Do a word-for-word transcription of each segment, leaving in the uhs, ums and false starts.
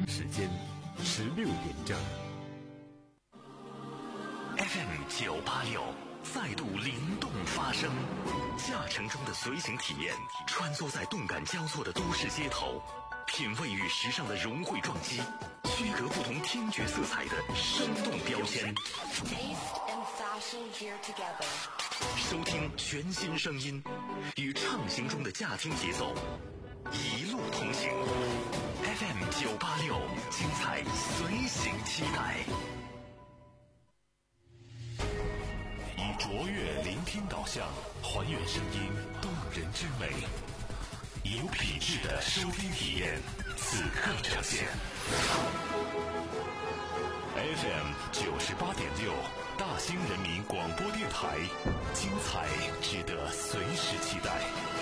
时间十六点整。 F M 九八六再度灵动发声，驾乘中的随行体验，穿梭在动感交错的都市街头，品味与时尚的融汇撞击，区隔不同听觉色彩的生动标签。收听全新声音，与畅行中的驾听节奏，一路同行。F M 九八六，精彩随行期待。以卓越聆听导向，还原声音动人之美，有品质的收听体验，此刻呈现。F M 九十八点六，大兴人民广播电台，精彩值得随时期待。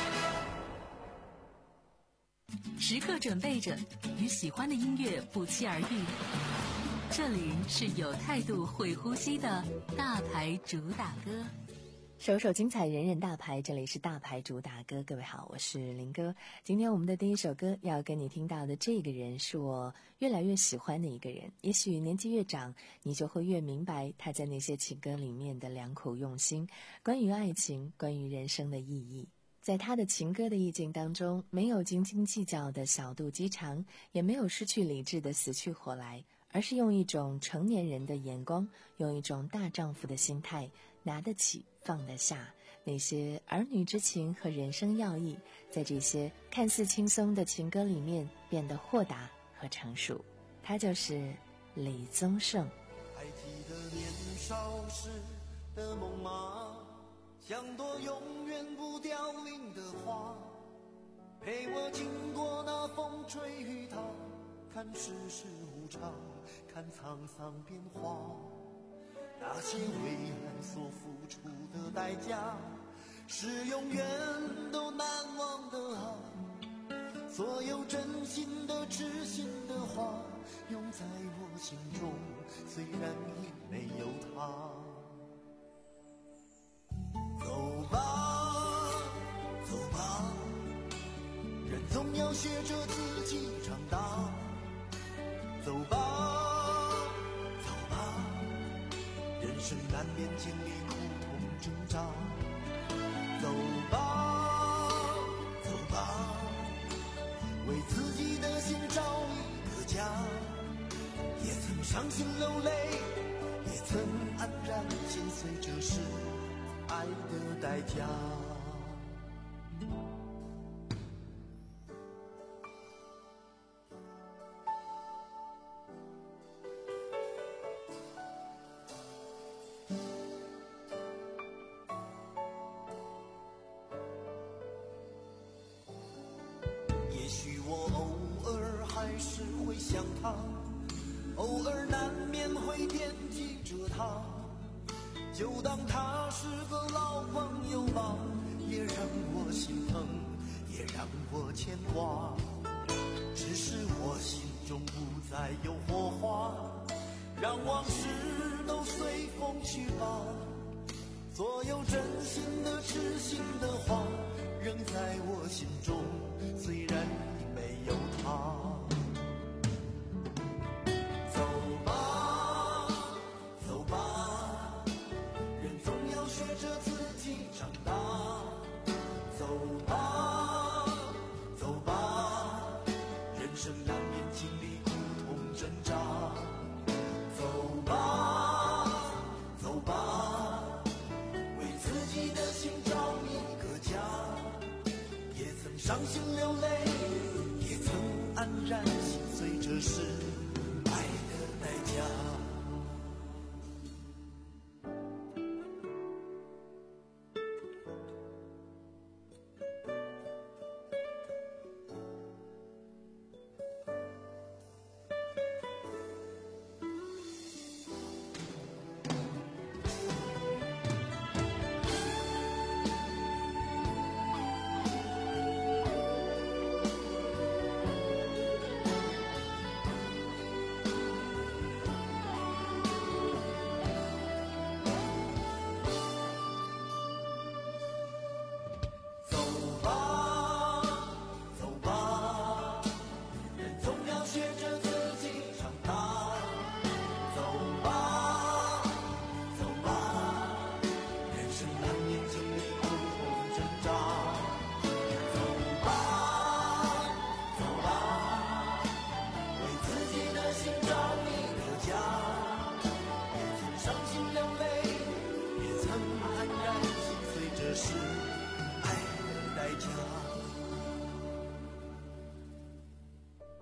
时刻准备着，与喜欢的音乐不期而遇。这里是有态度会呼吸的大牌主打歌， 首首精彩，人人大牌。这里是大牌主打歌，各位好，我是林哥。今天我们的第一首歌要跟你听到的这个人，是我越来越喜欢的一个人。也许年纪越长，你就会越明白他在那些情歌里面的良苦用心，关于爱情，关于人生的意义。在他的情歌的意境当中，没有斤斤计较的小肚鸡肠，也没有失去理智的死去活来，而是用一种成年人的眼光，用一种大丈夫的心态，拿得起放得下，那些儿女之情和人生要义，在这些看似轻松的情歌里面变得豁达和成熟。他就是李宗盛。 还记得年少时的梦吗？像朵永远不凋零的花，陪我经过那风吹雨打，看世事无常，看沧桑变化。那些为爱所付出的代价，是永远都难忘的啊！所有真心的痴心的话，永在我心中，虽然已没有他。走吧，走吧，人总要学着自己长大。走吧，走吧，人生难免经历苦痛挣扎。走吧，走吧，为自己的心找一个家。也曾伤心流泪，也曾黯然心碎，这是爱的代价。也许我偶尔还是会想他，偶尔难免会惦记着他，就当他是个老朋友吧，也让我心疼，也让我牵挂。只是我心中不再有火花，让往事都随风去吧。所有真心的痴心的话，仍在我心中，虽然已没有他。伤心流泪，也曾黯然心碎，这是爱的代价。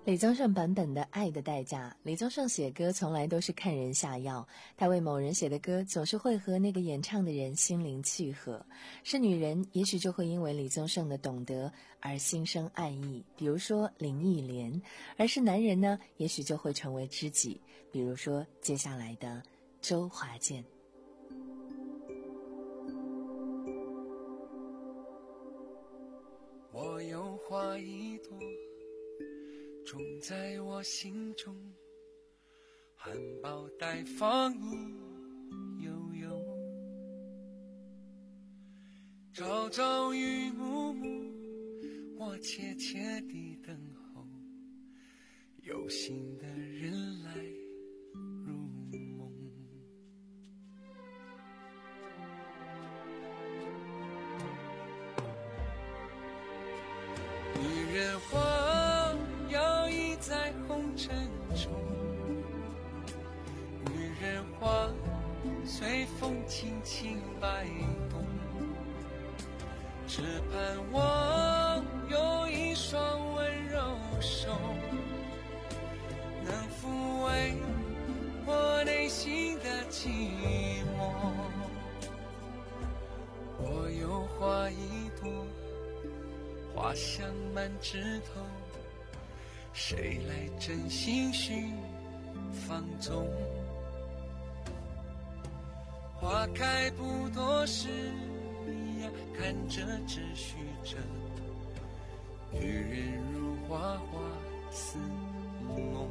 李宗盛版本的《爱的代价》，李宗盛写歌从来都是看人下药，他为某人写的歌总是会和那个演唱的人心灵契合。是女人，也许就会因为李宗盛的懂得而心生爱意，比如说林忆莲；而是男人呢，也许就会成为知己，比如说接下来的周华健。 我有花一朵，种在我心中，含苞待放一悠悠，朝朝与暮暮，我切切地等候，有心的人来入梦。女人花摇曳在红尘中，女人花随风轻轻摆动，只盼望有一双温柔手，能抚慰我内心的寂寞。我有花一朵，花香满枝头，谁来真心寻放纵？花开不多时呀，看着只许着，女人如花花似梦。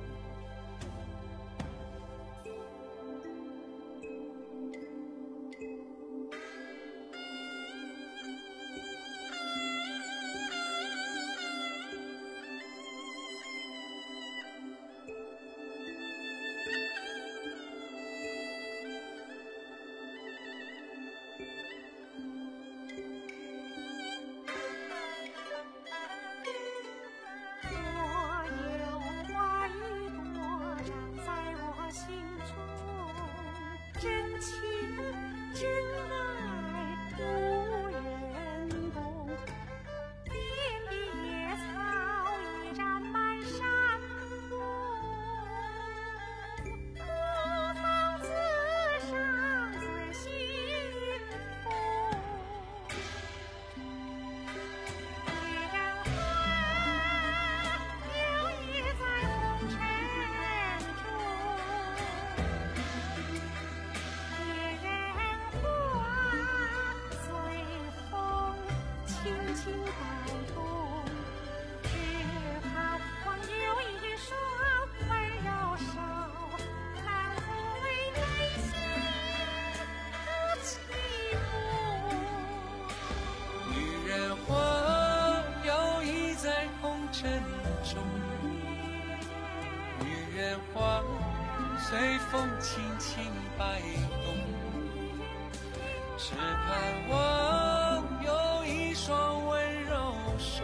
随风轻轻摆动，只盼望有一双温柔手，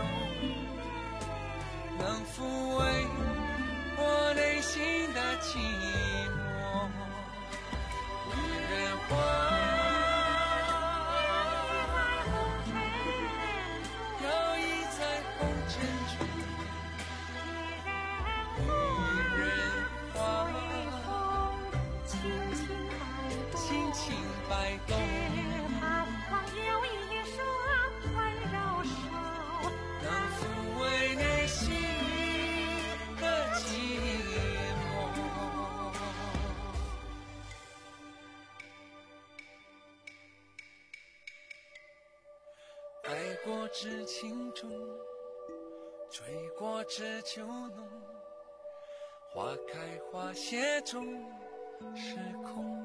能抚慰我内心的寂寞。女人花摇曳在红尘中，女人花轻轻摆动， 只盼望有一双温柔手， 能抚慰内心的寂寞。爱过知情重，追过知酒浓，花开花谢终是空。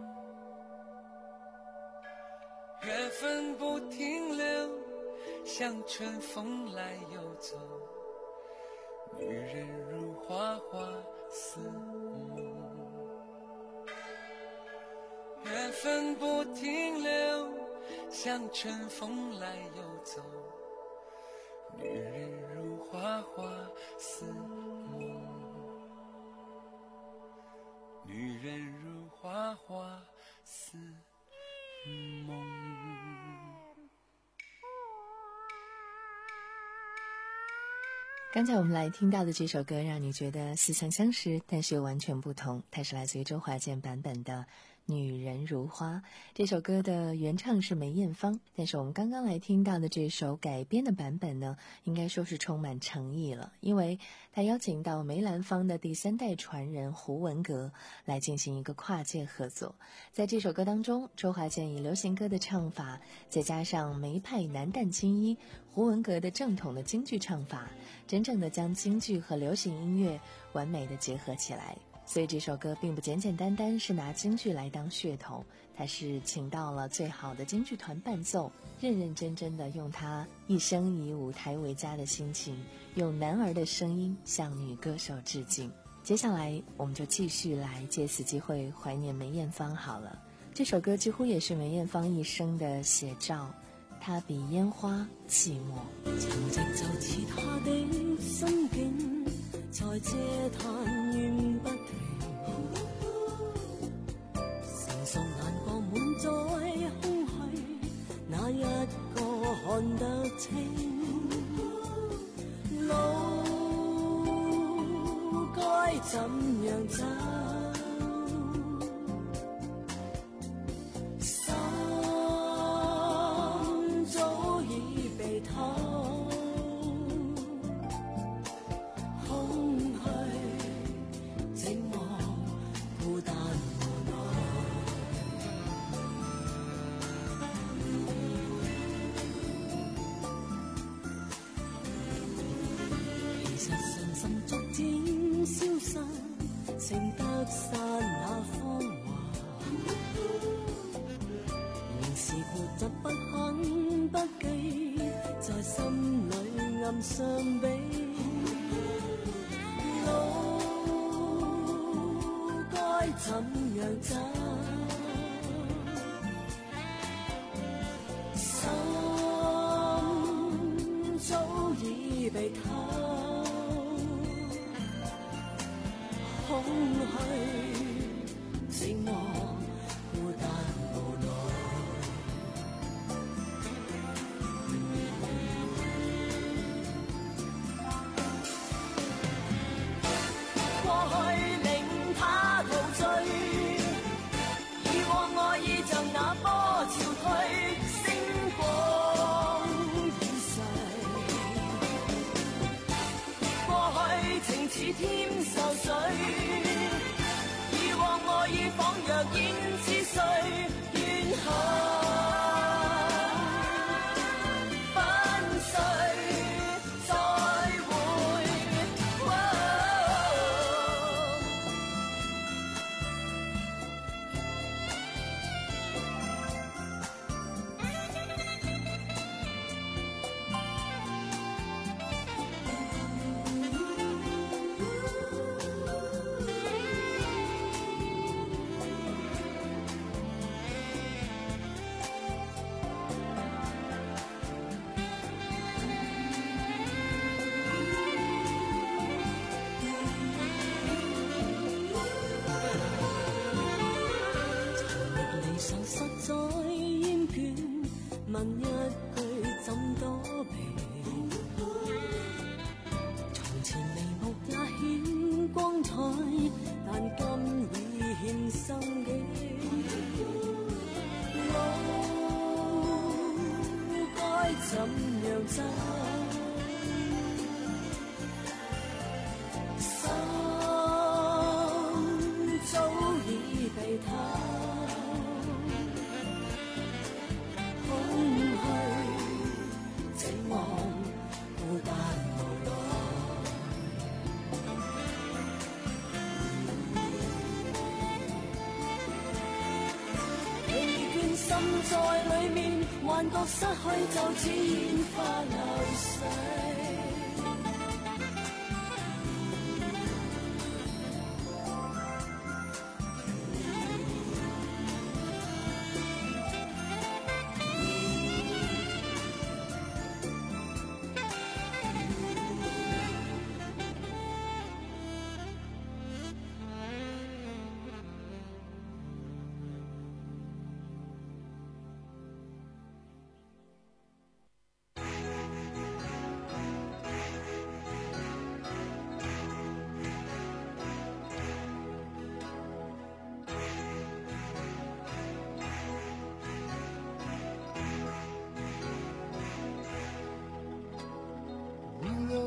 缘分不停留，像春风来又走，女人如花花似梦。缘分不停留，像春风来又走，女人如花花似梦。女人如花花似梦。 刚才我们来听到的这首歌，让你觉得似曾相识，但是又完全不同。它是来自于周华健版本的《女人如花》。这首歌的原唱是梅艳芳，但是我们刚刚来听到的这首改编的版本呢，应该说是充满诚意了，因为他邀请到梅兰芳的第三代传人胡文阁来进行一个跨界合作。在这首歌当中，周华健以流行歌的唱法，再加上梅派男旦青衣胡文阁的正统的京剧唱法，真正的将京剧和流行音乐完美的结合起来。所以这首歌并不简简单单是拿京剧来当噱头，它是请到了最好的京剧团伴奏，认认真真的用他一生以舞台为家的心情，用男儿的声音向女歌手致敬。接下来我们就继续来借此机会怀念梅艳芳好了。这首歌几乎也是梅艳芳一生的写照，它比烟花寂寞。 情直就似他的心境，在嗟嘆怨不停，成熟眼光滿載空虛，哪一個看得清？路該怎樣走？剩得散那芳華，仍是固執不肯不羈，在心裏暗相比。路該怎樣走？心早已被偷。空虛、寂寞、孤單無奈，過去令他陶醉，以往愛意像那波潮退，星光已逝。過去情似添愁水。愛意仿若煙似水，怨恨粉碎，再會。問一句怎躲避？從前眉目也顯光彩，但今已獻心機。路該怎樣走？心早已被偷。心在裏面，幻覺失去就似煙花流逝。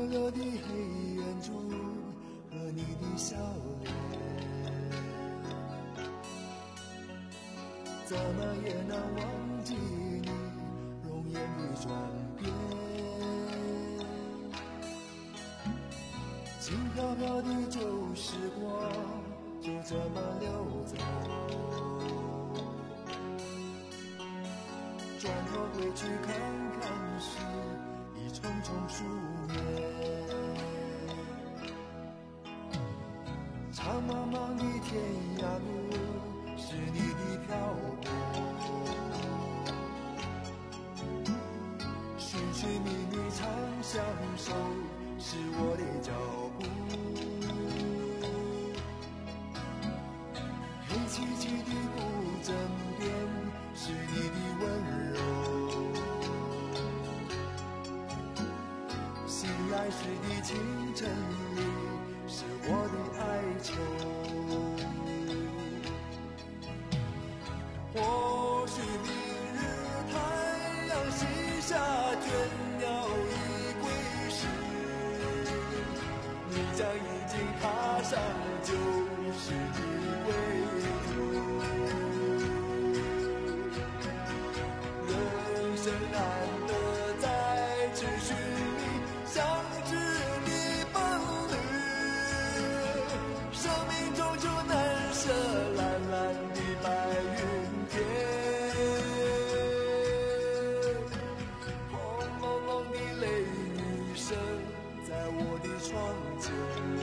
热的黑眼珠和你的笑脸，怎么也难忘记你容颜的转变。轻飘飘的旧时光就这么溜走，转头回去看看时，已匆匆数年。长茫茫的天涯路，是你的漂泊，寻寻觅觅长相守，是我的脚步。黑漆漆的古镇边，是你的温柔。醒来时的清晨里，是我的哀愁。或许明日太阳西下，倦鸟已归时，你将已经踏上旧时的归途。人生难得再次寻觅相知的伴侣，生命终究难舍蓝蓝的白云天。轰隆隆的雷雨声在我的窗前，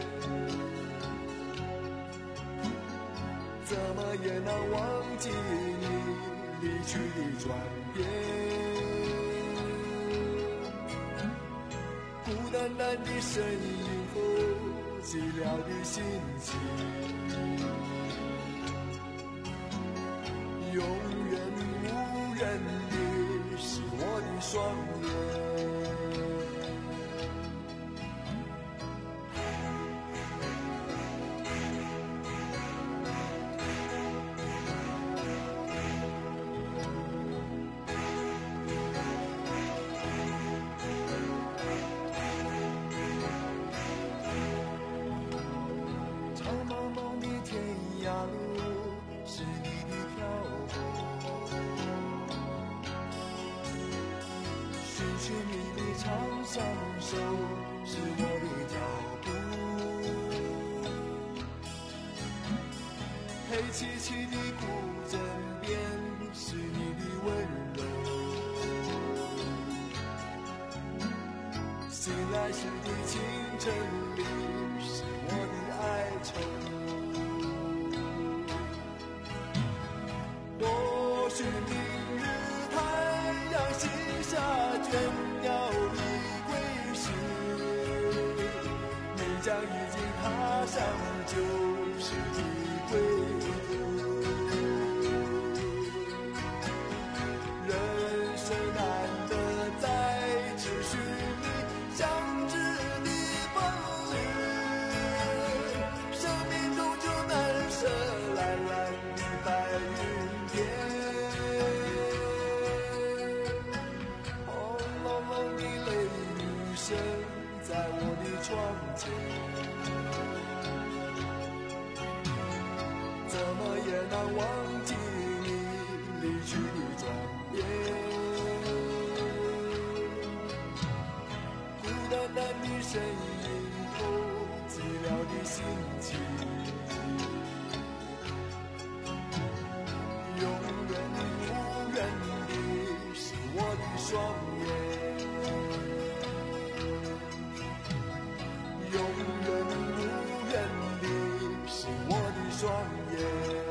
怎么也难忘记你离去的转变。孤单单的身影后，寂寥的心情，永远无人的是我的双眼。长茫茫的天涯路，是你的漂泊，寻寻觅觅长相守，是我的脚步。黑漆漆的古镇边，是你的温柔。醒来时的清晨里，是我的哀愁。或许明日太阳西下，倦鸟已归时，你将已经踏上旧时的归途。人生难得再次寻觅相知的伴侣，生命终究难舍蓝蓝的白云天。轰隆隆的雷雨声在我的窗前，怎么也难忘记你离去的转变。孤单单的身影后，寂寥的心情，永远无人的是我的双眼。永远无人的是我的双眼。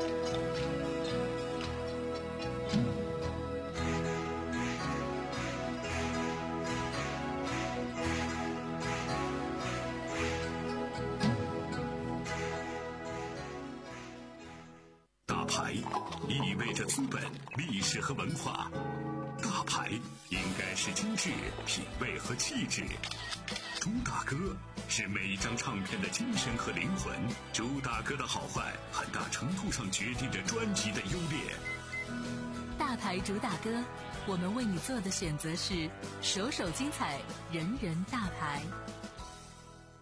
大牌意味着资本、历史和文化，大牌应该是精致、品味和气质。朱大哥是每一张唱片的精神和灵魂，朱大哥的好坏很大程度上决定着专辑的优劣。 大牌主打歌，我们为你做的选择是首首精彩，人人大牌。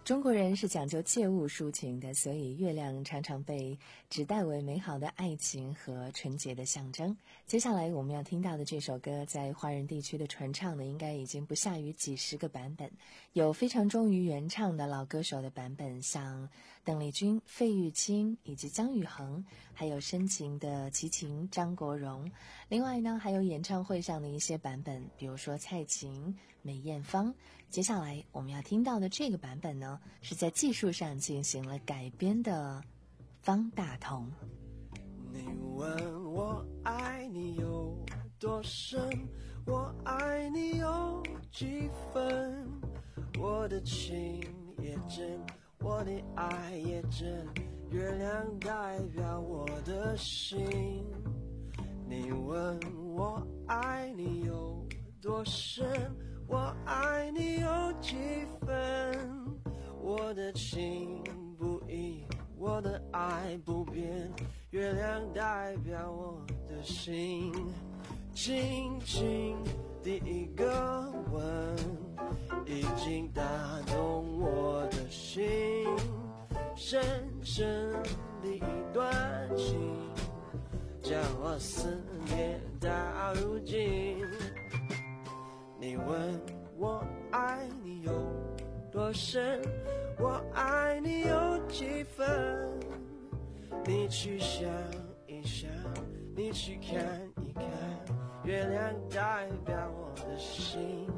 中国人是讲究借物抒情的，所以月亮常常被指代为美好的爱情和纯洁的象征。接下来我们要听到的这首歌，在华人地区的传唱呢，应该已经不下于几十个版本，有非常忠于原唱的老歌手的版本，像邓丽君、费玉清以及姜育恒，还有深情的齐秦、张国荣。另外呢，还有演唱会上的一些版本，比如说蔡琴、梅艳芳。接下来我们要听到的这个版本呢，是在技术上进行了改编的方大同。 你问我爱你有多深，我爱你有几分，我的情也真，我的爱也真，月亮代表我的心。你问我爱你有多深，我爱你有几分，我的情不移，我的爱不变，月亮代表我的心。轻轻的一个吻，已经打动我的心，深深的一段情，将我思念到如今。你问我爱你有多深，我爱你有几分，你去想一想，你去看一看，月亮代表我的心。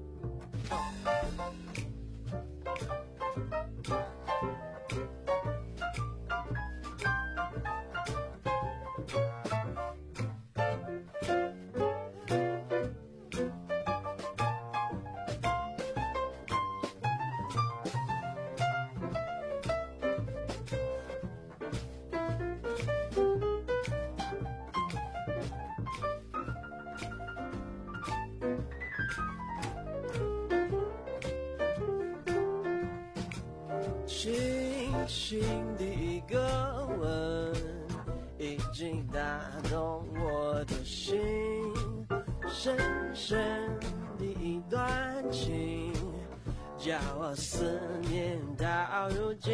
轻轻的一个吻，已经打动我的心，深深的一段情，叫我思念到如今。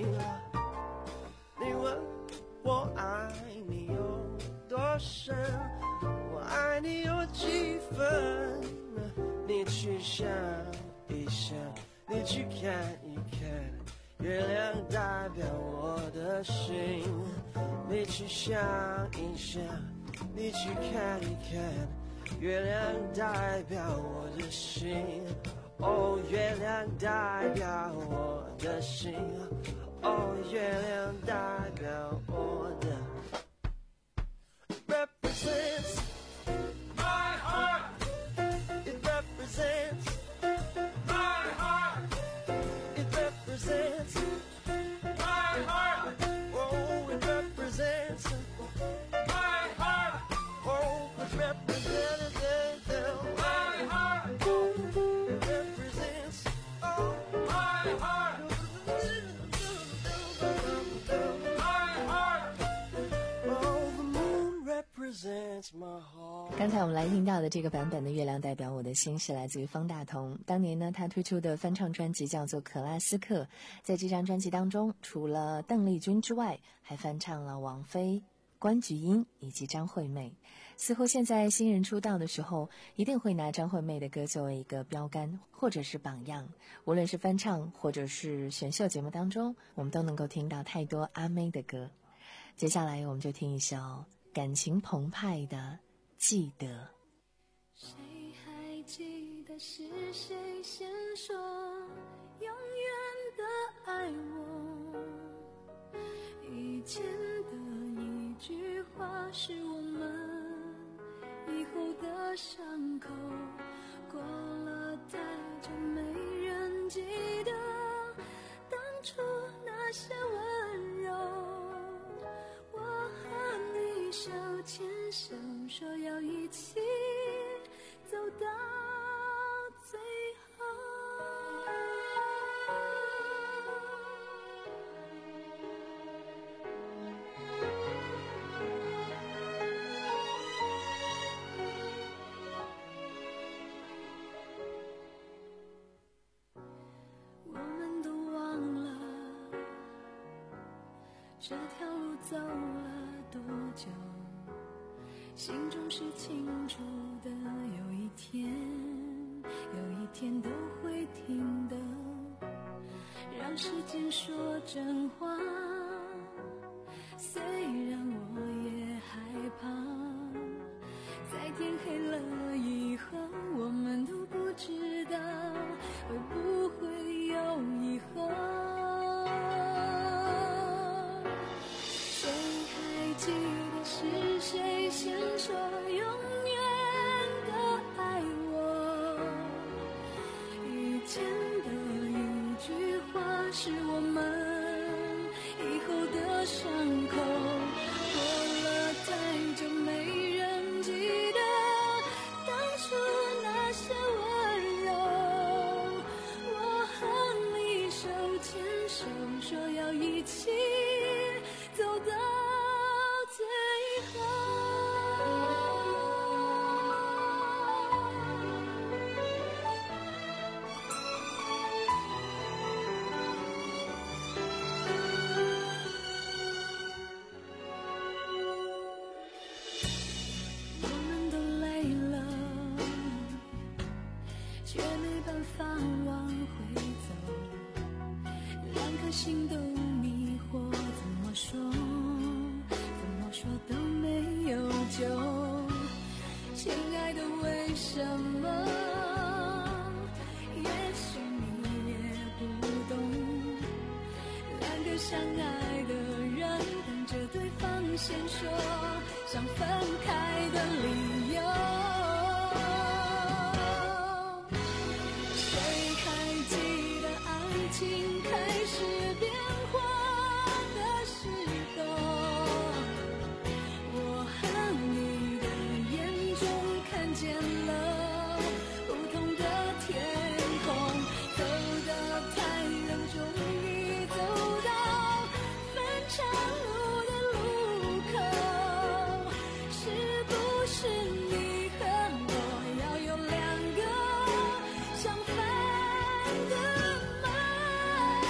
你问我爱你有多深，我爱你有几分，你去想一想，你去看一看，月亮代表我的心。你去想一想，你去看一看，月亮代表我的心。哦，月亮代表我的心。哦，月亮代表我的 represents my heart. It represents my heart. It represents my heart. Oh, it represents my heart. Oh, it represents my heart. It represents oh my heart. My heart. Oh, the moon represents my heart. 刚才我们来听到的这个版本的《月亮代表我的心》是来自于方大同。当年呢，他推出的翻唱专辑叫做《克拉斯克》，在这张专辑当中，除了邓丽君之外，还翻唱了王菲、关菊英以及张惠妹。似乎现在新人出道的时候，一定会拿张惠妹的歌作为一个标杆或者是榜样。无论是翻唱或者是选秀节目当中，我们都能够听到太多阿妹的歌。接下来我们就听一首感情澎湃的《记得》。 谁还记得是谁先说永远的爱我？以前的一句话是我们以后的伤口，过了太久没人记得当初那些温柔。我和你手牵手，说要一起走到最后。 这条路走了多久，心中是清楚的，有一天有一天都会听的，让时间说真话，虽然我也害怕，在天黑了以后，我们都不知道会不会有以后。谁还记得是谁先说永远的爱我？遇见的一句话是我们以后的伤口，过了太久没人记得当初那些温柔。我和你手牵手，说要一起走到最后。我们都累了，却没办法往回走，两颗心都迷惑，怎么说怎么说都没有救。亲爱的，为什么？也许你也不懂，两个相爱的人等着对方先说想分开的理由。谁还记得爱情开始变化的时候？我和你的眼中看见了不同的天空，走得太远，终于走到分岔路的路口。是不是你和我要有两个相反的梦？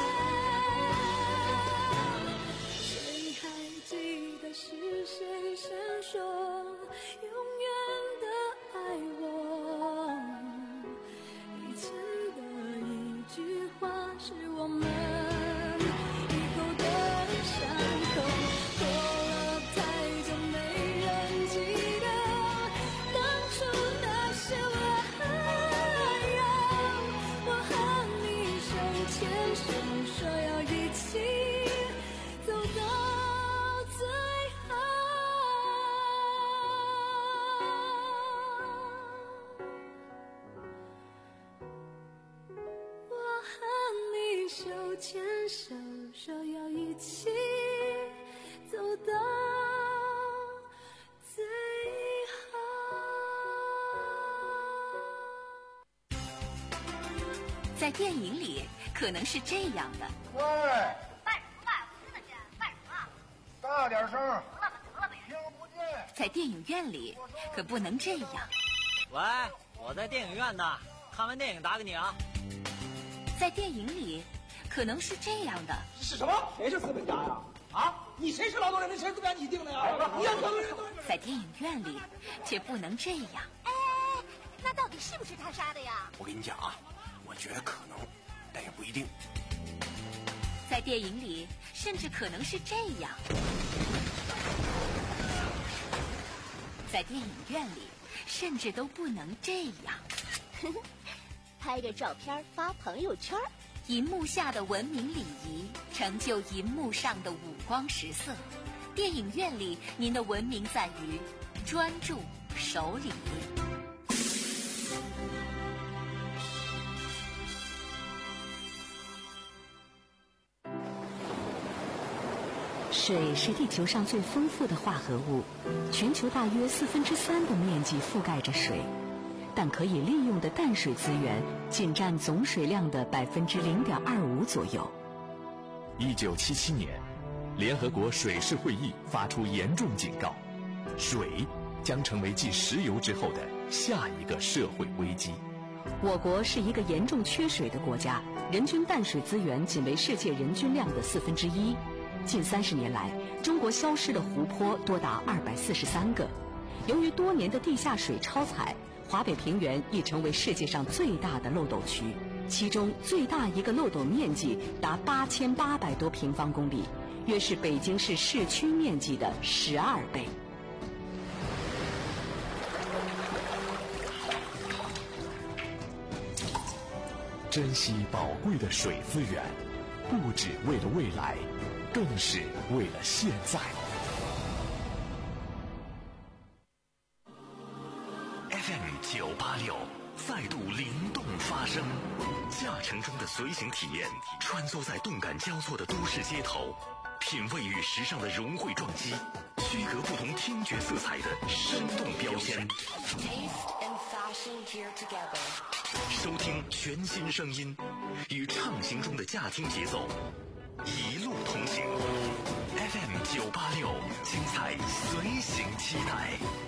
谁还记得是谁先说永远的爱我？以前的一句话是我们以后的伤口，过了太久没人记得当初那些温柔。我和你手牵手，说要一起走到最后。我和你手牵手，说要一起走到最后。 在电影里可能是这样的， 喂， 卖什么卖？我真的钱，卖什么？ 大点声， 得了吧得了吧， 听不见。 在电影院里可不能这样。 喂，我在电影院呢，看完电影打给你啊。 在电影里可能是这样的， 是什么？谁是资本家呀？啊，你谁是劳动人民？谁资本家你定的呀？你要劳动人民。 在电影院里却不能这样。 哎，那到底是不是他杀的呀？ 我跟你讲啊，我觉得可能，但也不一定。 在电影里甚至可能是这样。在电影院里甚至都不能这样。 拍个照片发朋友圈， 银幕下的文明礼仪成就银幕上的五光十色。电影院里您的文明在于专注守礼。 水是地球上最丰富的化合物，全球大约四分之三的面积覆盖着水，但可以利用的淡水资源仅占总水量的百分之零点二五左右。 一九七七年，联合国水事会议发出严重警告，水将成为继石油之后的下一个社会危机。 我国是一个严重缺水的国家，人均淡水资源仅为世界人均量的四分之一。 近三十年来，中国消失的湖泊多达二百四十三个。由于多年的地下水超采，华北平原已成为世界上最大的漏斗区，其中最大一个漏斗面积达八千八百多平方公里，约是北京市市区面积的十二倍。 珍惜宝贵的水资源，不只为了未来，更是为了现在。 F M 九八六再度灵动发声，驾乘中的随行体验，穿梭在动感交错的都市街头，品味与时尚的融汇撞击，区隔不同听觉色彩的生动标签。收听全新声音，与畅行中的驾听节奏，一路同行。F M 九八六，精彩随行期待。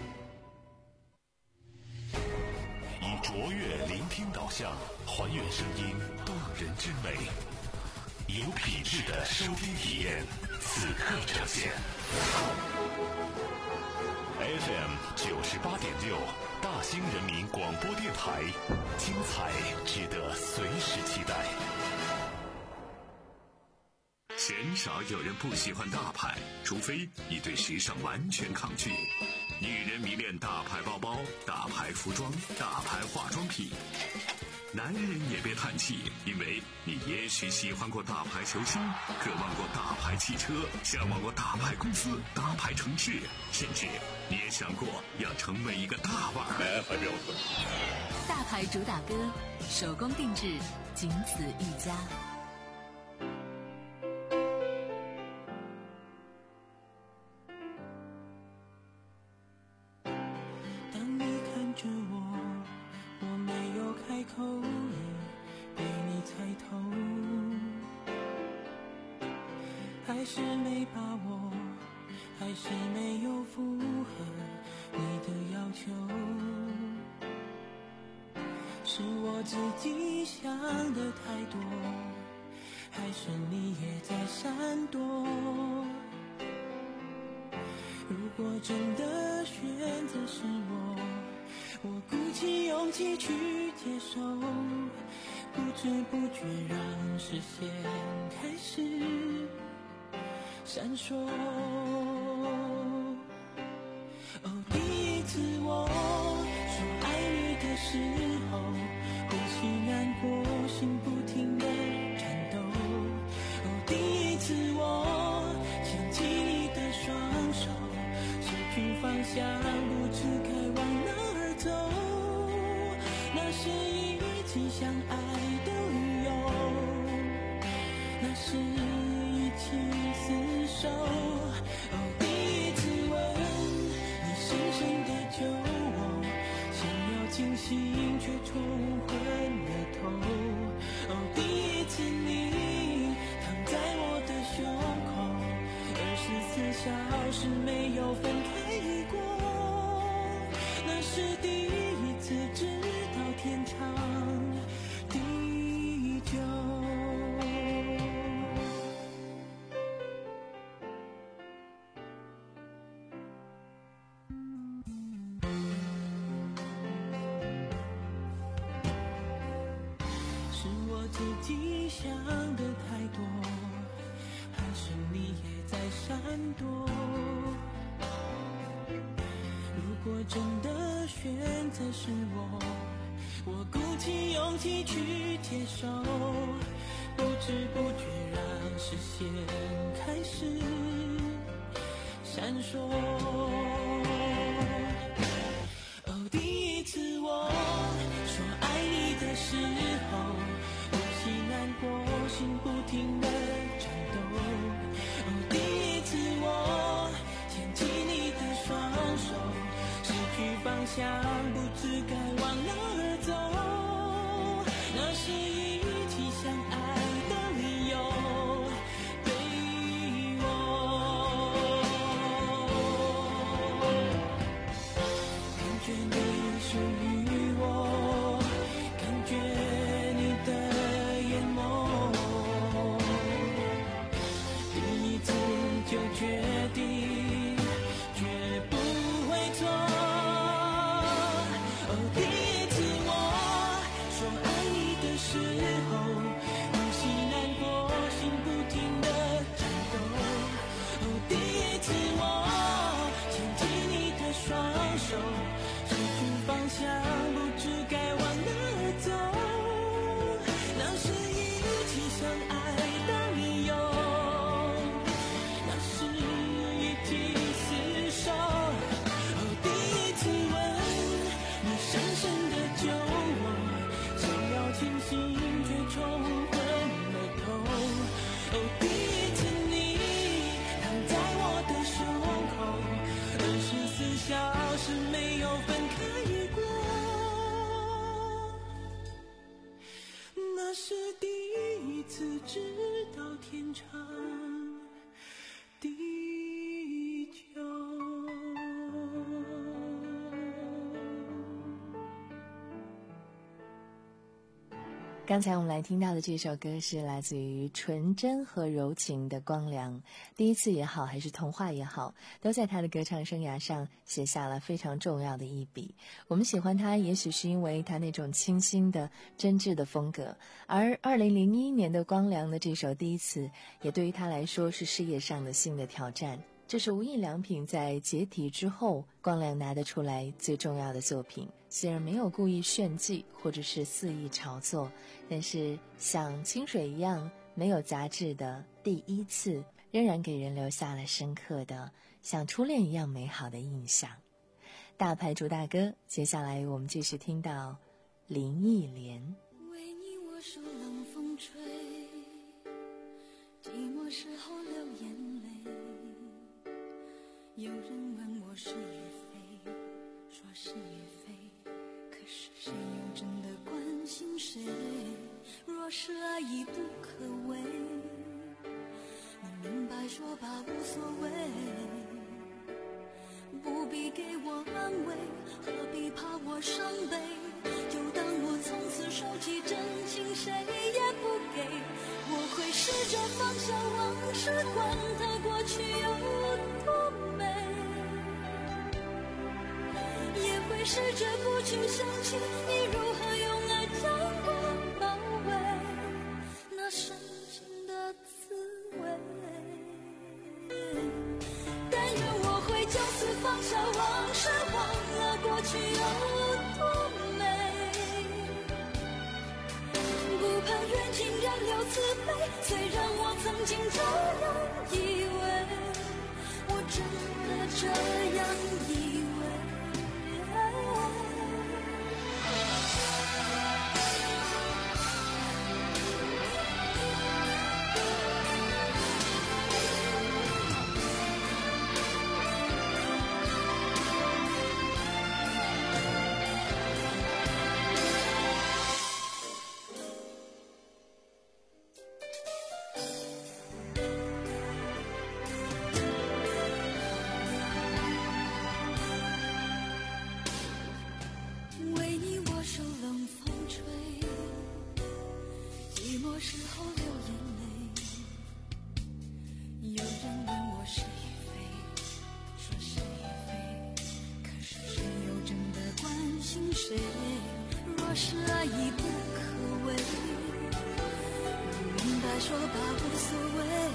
以卓越聆听导向，还原声音动人之美，有品质的收听体验，此刻呈现。F M 九十八点六，大兴人民广播电台，精彩值得随时期待。 鲜少有人不喜欢大牌，除非你对时尚完全抗拒。女人迷恋大牌包包、大牌服装、大牌化妆品。男人也别叹气，因为你也许喜欢过大牌球星，渴望过大牌汽车，向往过大牌公司、大牌城市，甚至你也想过要成为一个大腕。 大牌主打歌，手工定制，仅此一家。 当你看着我，我没有开口，也被你猜透，还是没把握，还是没有符合你的要求，是我自己想的太多，还是你也在闪躲？如果真的选择是我，我鼓起勇气去接受，不知不觉让视线开始闪烁。哦，第一次我说爱你的时候，呼吸难过，心不停地颤抖。哦，第一次我牵起你的双手，失去方向，不知该往哪儿走。那是一起相爱的理由，那是一起厮守。哦，第一次吻你深深地救我，想要清醒却冲昏了头。哦，第一次你躺在我的胸口，二十四小时没有分开过，那是第一次知道天长地久。是我自己想的太多，还是你也在闪躲？如果真的选择是我，我鼓起勇气去接受，不知不觉让视线开始闪烁。哦，第一次我说爱你的时候，呼吸难过，心不停地颤抖。哦，第一次我牵起你的双手，失去方向，不知该往哪儿走。那是一起相爱的理由，对我感觉你属于我，感觉你的眼眸。第一次笑是没有分开过，那是第一次知道天长地久。 刚才我们来听到的这首歌是来自于纯真和柔情的光良，第一次也好，还是童话也好，都在他的歌唱生涯上写下了非常重要的一笔。我们喜欢他，也许是因为他那种清新的、真挚的风格。而二零零一年的光良的这首《第一次》，也对于他来说是事业上的新的挑战。这是无印良品在解体之后，光良拿得出来最重要的作品。虽然没有故意炫技或者是肆意炒作，但是像清水一样没有杂质的第一次，仍然给人留下了深刻的像初恋一样美好的印象。大牌主打歌，接下来我们继续听到林忆莲。 为你我受冷风吹，寂寞时候流眼泪，有人问我是与非，说是与非，可是谁又真的关心谁？若是爱已不可为，你明白说吧无所谓，不必给我安慰，何必怕我伤悲，就当我从此收起真情，谁也不给。我会试着放下往事，管它过去有多美，也会试着不去想起你如何用爱将我包围，那深情的滋味。但愿我会就此放下往事，忘了过去有多美，不怕缘尽人留慈悲，虽然我曾经这样以为，我真的这样以为。时候流眼泪，有人问我是与非，说是与非，可是谁又真的关心谁？若是爱已不可为，明白说吧无所谓，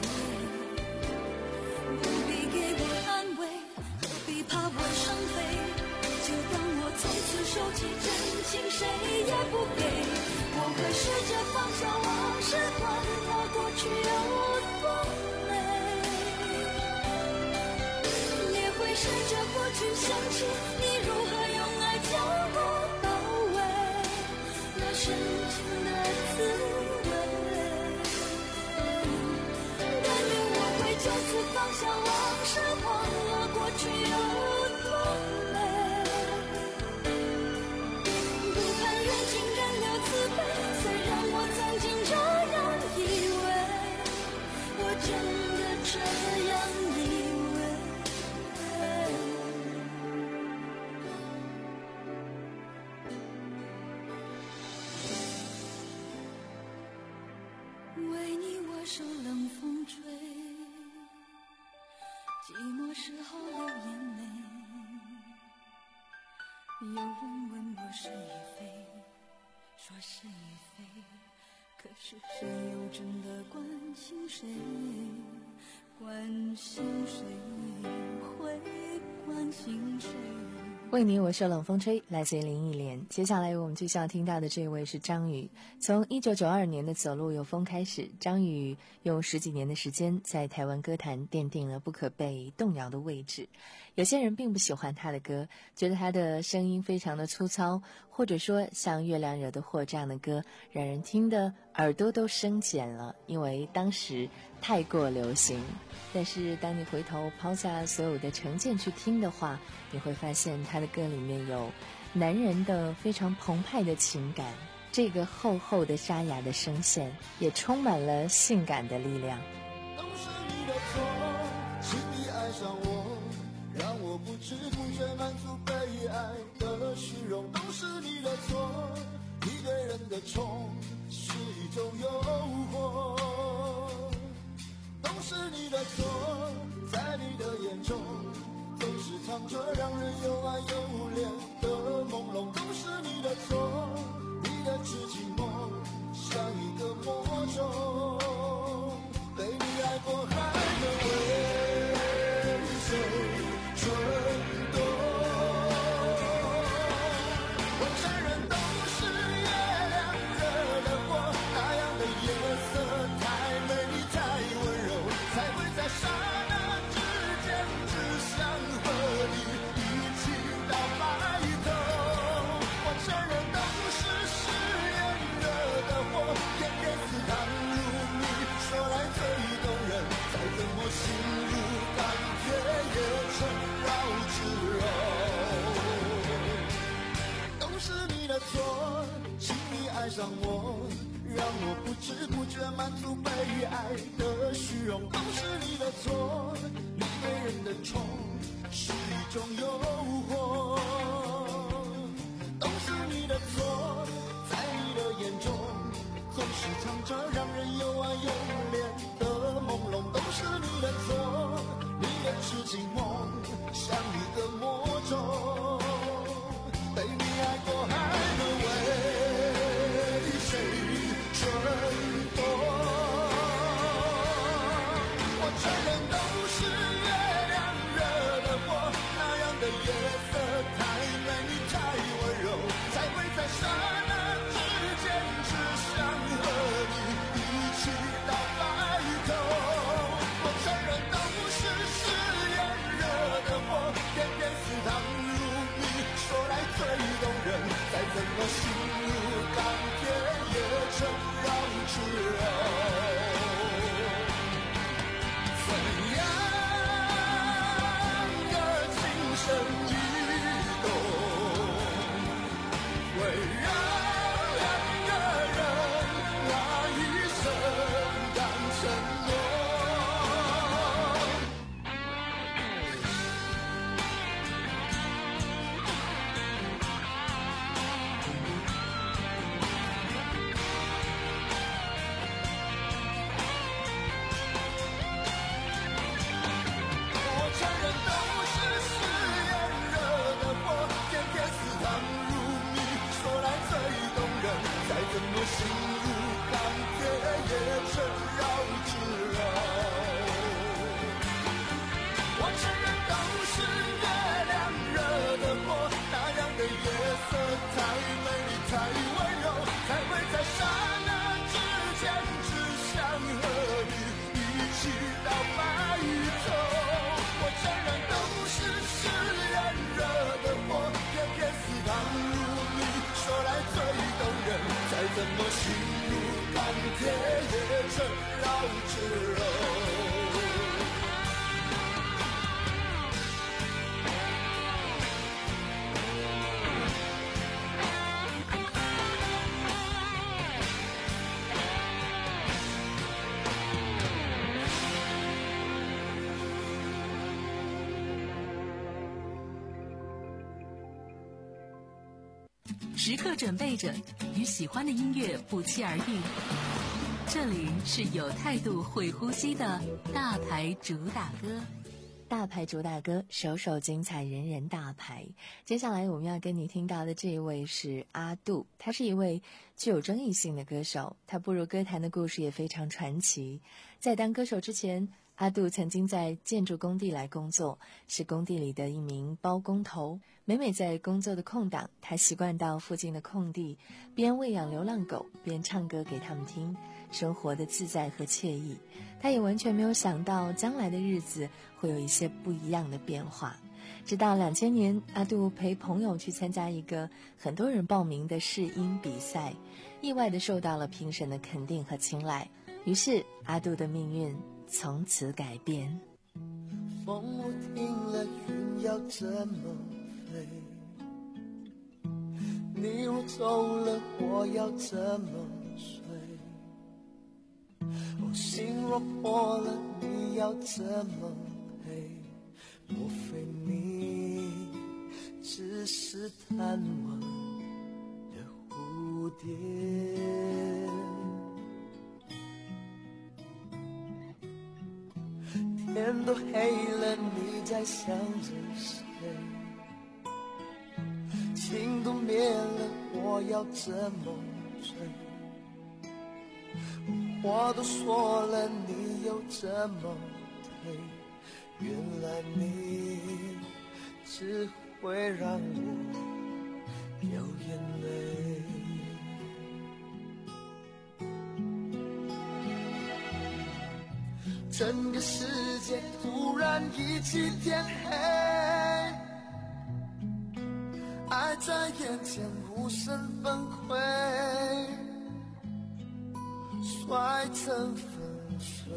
不必给我安慰，何必怕我伤悲，就当我从此收起真情，谁也不给。我会试着放下往事，管它过去有多美，也会试着不去想起你如何用爱将我包围，那深情的滋味。但愿我会就此放下往事，忘了过去有多美，不盼缘尽人留慈悲，虽然我曾经这样以为，我真的这样以为。为你我受冷风吹，寂寞时候流眼泪，有人问我是与非，说是与非，可是谁又真的关心谁？关心谁会关心谁？ 为你我受冷风吹，来自于林忆莲。接下来我们就要听到的这位是张宇。从一九九二年的走路有风开始，张宇用十几年的时间在台湾歌坛奠定了不可被动摇的位置。有些人并不喜欢他的歌，觉得他的声音非常的粗糙，或者说像月亮惹的祸这样的歌让人听得耳朵都生茧了，因为当时太过流行。但是当你回头抛下所有的成见去听的话，你会发现他的歌里面有男人的非常澎湃的情感，这个厚厚的沙哑的声线也充满了性感的力量。 都是你的错，轻易爱上我，让我不知不觉满足被爱的虚荣。都是你的错，你对人的宠是一种诱惑。都是你的错，在你的眼中总是藏着让人又爱又怜的朦胧。都是你的错，你的痴情梦像一个魔咒，被你爱过还能为谁蠢动？我承认都是月亮惹的祸，那样的夜色太美丽太温柔，才会在刹那之间只想和你一起到白头。我承认都是誓言惹的祸，偏偏似糖如蜜，说来最动人，再怎么心如钢铁也缠绕炙热。都是你的错，轻易爱上我，让我不知不觉满足被爱的虚荣。都是你的错，你对人的宠是一种诱惑。都是你的错，在你的眼中总是藏着让人又爱又怜的朦胧。都是你的错，你的痴情梦像一个魔咒，被你爱过还能为谁蠢动？我承认都是月亮惹的祸，那样的夜色太美丽太温柔，才会在刹那之间只想和你一起到白头。我承认都是誓言惹的祸，偏偏似糖如蜜，说来最动人，再怎么心如钢铁也缠绕炙热。怎样的情深意动，会让两个人那一生当承诺。我承认都是誓言惹的祸，偏偏似糖如蜜，说来最动人，再怎么心如钢铁也缠绕炙热。我承认都是月亮惹的祸，那样的夜色太美丽太温柔，才会在刹那之间只想和你一起到白头。我承认都是誓言惹的祸，偏偏似糖如蜜，说来最动人，再怎么心如钢铁也缠绕炙热。 时刻准备着，与喜欢的音乐不期而遇。这里是有态度、会呼吸的大牌主打歌。 大牌主打歌，首首精彩，人人大牌。接下来我们要跟你听到的这一位是阿杜，他是一位具有争议性的歌手，他步入歌坛的故事也非常传奇。在当歌手之前，阿杜曾经在建筑工地来工作，是工地里的一名包工头。每每在工作的空档，他习惯到附近的空地，边喂养流浪狗，边唱歌给他们听，生活的自在和惬意。他也完全没有想到将来的日子会有一些不一样的变化。 直到两千年，阿杜陪朋友去参加一个很多人报名的试音比赛，意外地受到了评审的肯定和青睐，于是阿杜的命运从此改变。 风不停了，云要怎么飞？你若走了，我要怎么睡？哦，心若破了，你要怎么赔？莫非你只是贪玩的蝴蝶？天都黑了，你在想着谁？情都灭了，我要怎么追？话都说了，你又怎么退？原来你只会让我流眼泪。整个世界突然一起天黑，爱在眼前无声崩溃，摔成粉碎。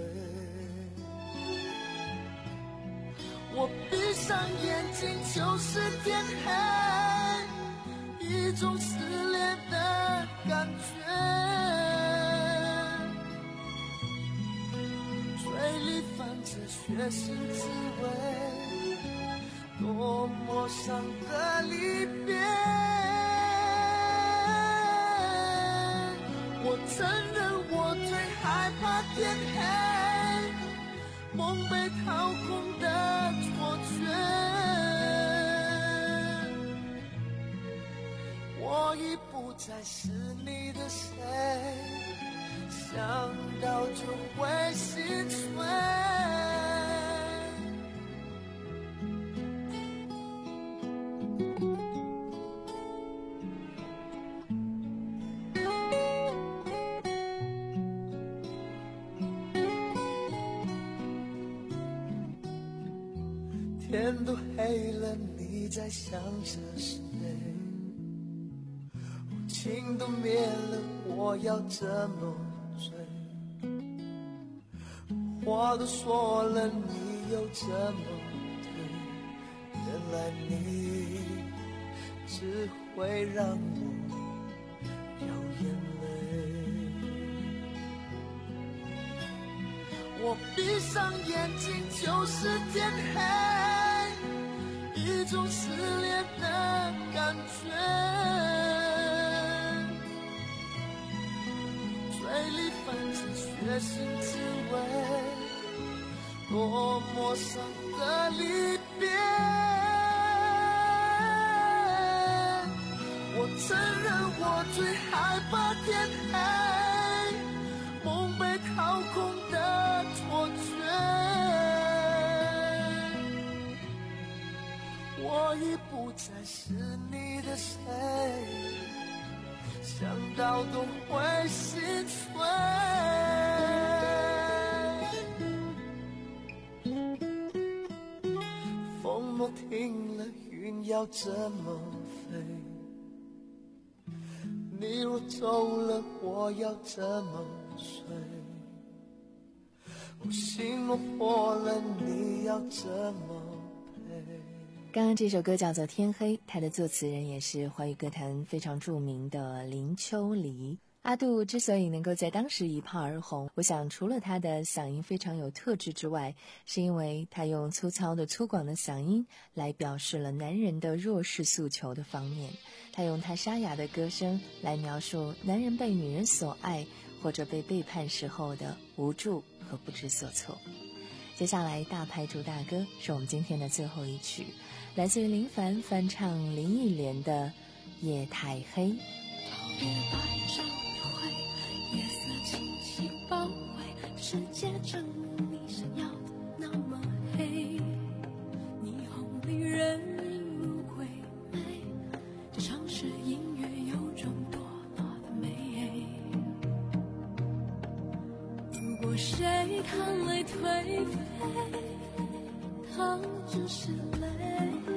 我闭上眼睛就是天黑，一种撕裂的感觉。嘴里泛着血腥滋味，多么伤的离别。我承认我最害怕天黑，梦被掏空的错觉。我已不再是你的谁，想到就会心碎。天都黑了，你在想着谁？情都灭了，我要怎么追？话都说了，你又怎么退？原来你只会让我流眼泪。我闭上眼睛就是天黑，一种撕裂的感觉。嘴里泛着血腥滋味，多么伤的离别。我承认我最害怕天黑，梦被掏空的错觉。我已不再是你的谁，想到都会心碎。风若停了，云要怎么飞？你若走了，我要怎么睡？我心若破了，你要怎么陪？ 刚刚这首歌叫做《天黑》，它的作词人也是华语歌坛非常著名的林秋离。阿杜之所以能够在当时一炮而红，我想除了他的嗓音非常有特质之外，是因为他用粗糙的粗犷的嗓音来表示了男人的弱势诉求的方面，他用他沙哑的歌声来描述男人被女人所爱或者被背叛时候的无助和不知所措。接下来大牌主打歌是我们今天的最后一曲，来自于林凡翻唱林忆莲的《夜太黑》。 夜色轻轻包围，世界正如你想要的那么黑，霓虹里人影如鬼魅，这城市音乐有种多么的美。如果谁看泪颓废，他只是累。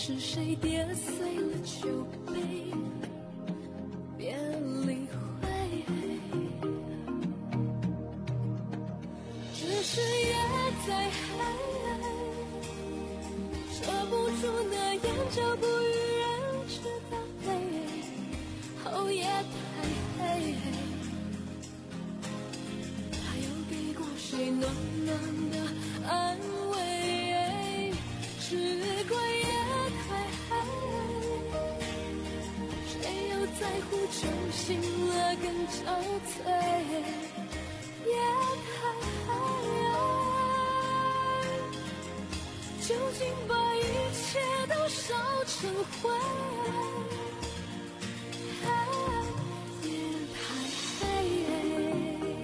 是谁跌碎了酒杯，别理会。只是夜再黑，遮不住那眼角不与人知的泪。哦，夜太黑，他有给过谁暖暖的安慰？只怪夜太黑，谁又在乎酒醒了更憔悴？夜太黑，究竟把一切都烧成灰？夜太黑。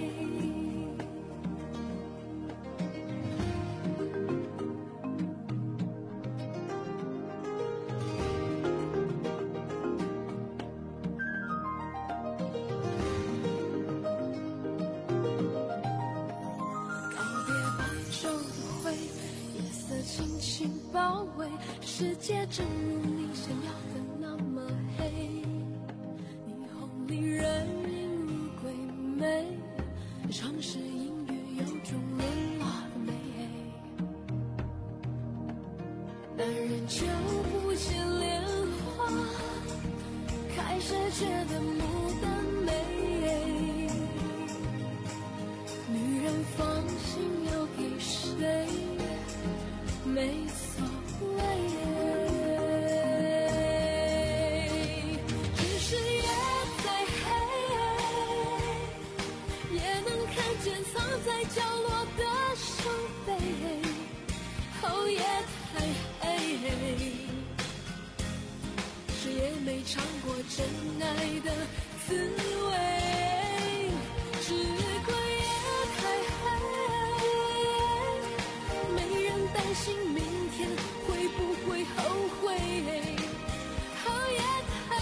轻轻包围，世界正如你想要的那么黑，霓虹里人影如鬼魅，城市音乐有种沦落的美。男人就不见莲花，开始觉得牡丹美，女人放心要给谁没所谓，只是夜再黑，也能看见藏在角落的伤悲。哦，夜太黑，谁也没尝过真爱的滋味，只怪夜太黑，没人担心明天会不会后悔。哦，夜太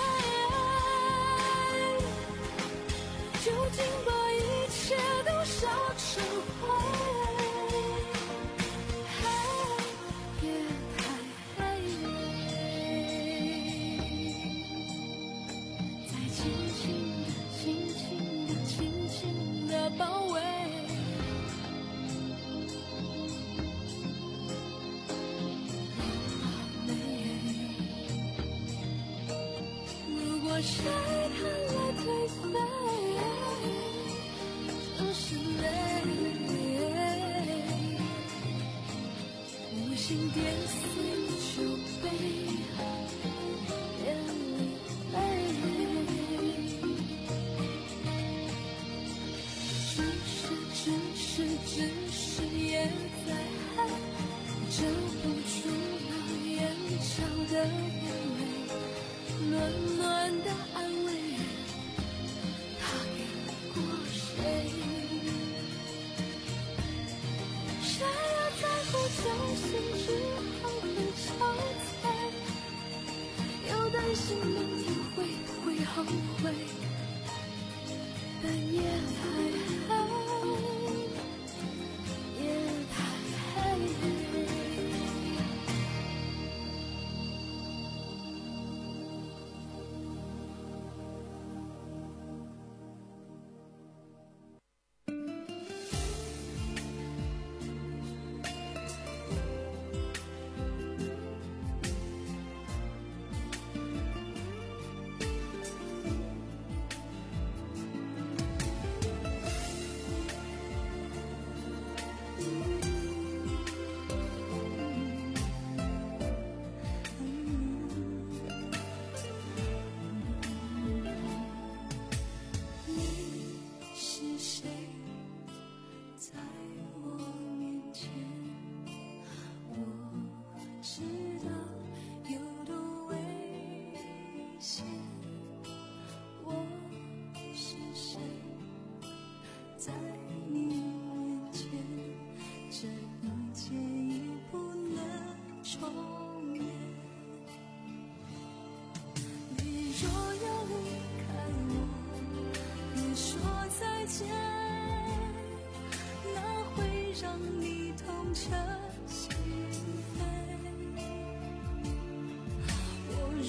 黑，究竟把一切都烧成灰。夜太黑，再轻轻地轻轻地轻轻地包围。谁看来颓废，这是泪，无心跌碎酒杯，别理会。只是只是只是夜再黑，遮不住那眼角的眼泪，暖暖的安慰，他给过谁？谁又在乎酒醒之后很憔悴？又担心明天会不会后悔？但夜太黑，夜太黑。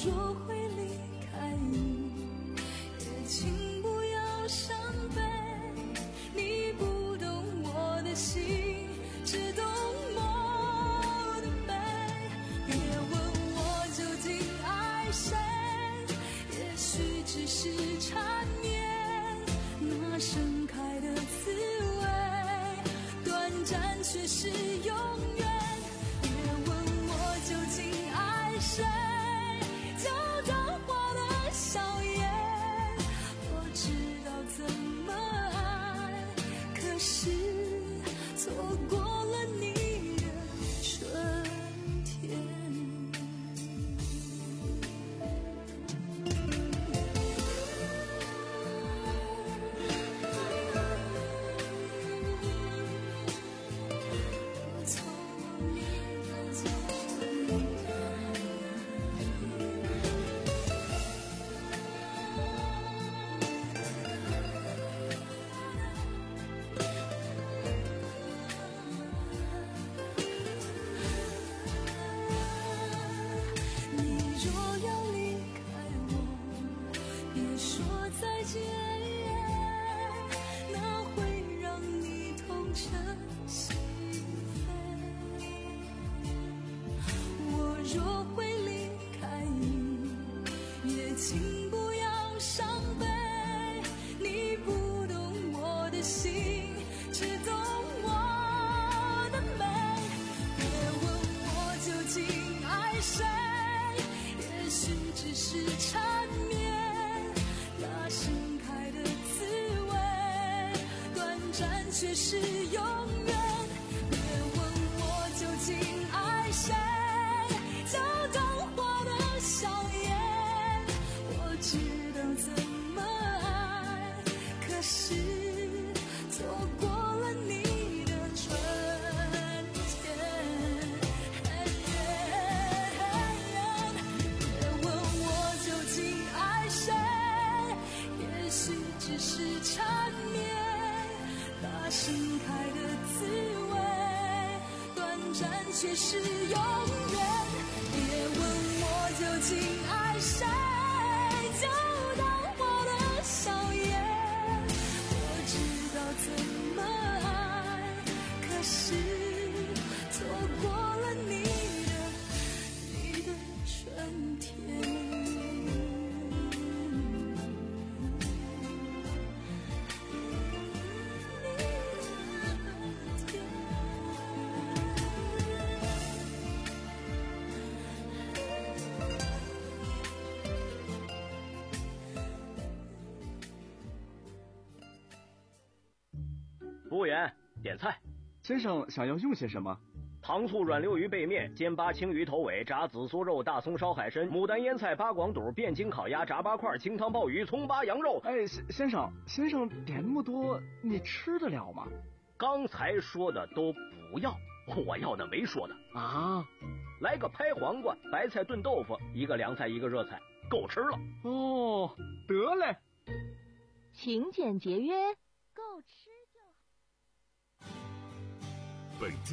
若会离开你，也请不要伤悲。你不懂我的心，只懂我的悲。别问我究竟爱谁，也许只是缠绵，那盛开的滋味，短暂却是永远。别问我究竟爱谁，就当花的笑颜。我知道怎么爱，可是错过了你的春天。请不要伤悲，你不懂我的心，只懂我的美。别问我究竟爱谁，也许只是缠绵，那盛开的滋味，短暂却是永远。别问我究竟爱谁，就当花的笑颜。知道怎么爱，可是错过了你的春天。别问我究竟爱谁，也许只是缠绵，那盛开的滋味，短暂却是永远。别问我究竟爱谁，就当我的笑颜。我知道怎么爱，可是错过了你的你的春天。 服务员，点菜。 先生想要用些什么？ 糖醋软溜鱼背面、煎八青鱼头尾、炸紫苏肉、大葱烧海参、牡丹腌菜、八广肚、汴京烤鸭、炸八块、清汤鲍鱼、葱八羊肉。 哎，先生，先生点那么多，你吃得了吗？ 刚才说的都不要，我要的没说的啊。 来个拍黄瓜、白菜炖豆腐，一个凉菜，一个热菜，够吃了。 哦，得嘞。 勤俭节约，够吃就好。 本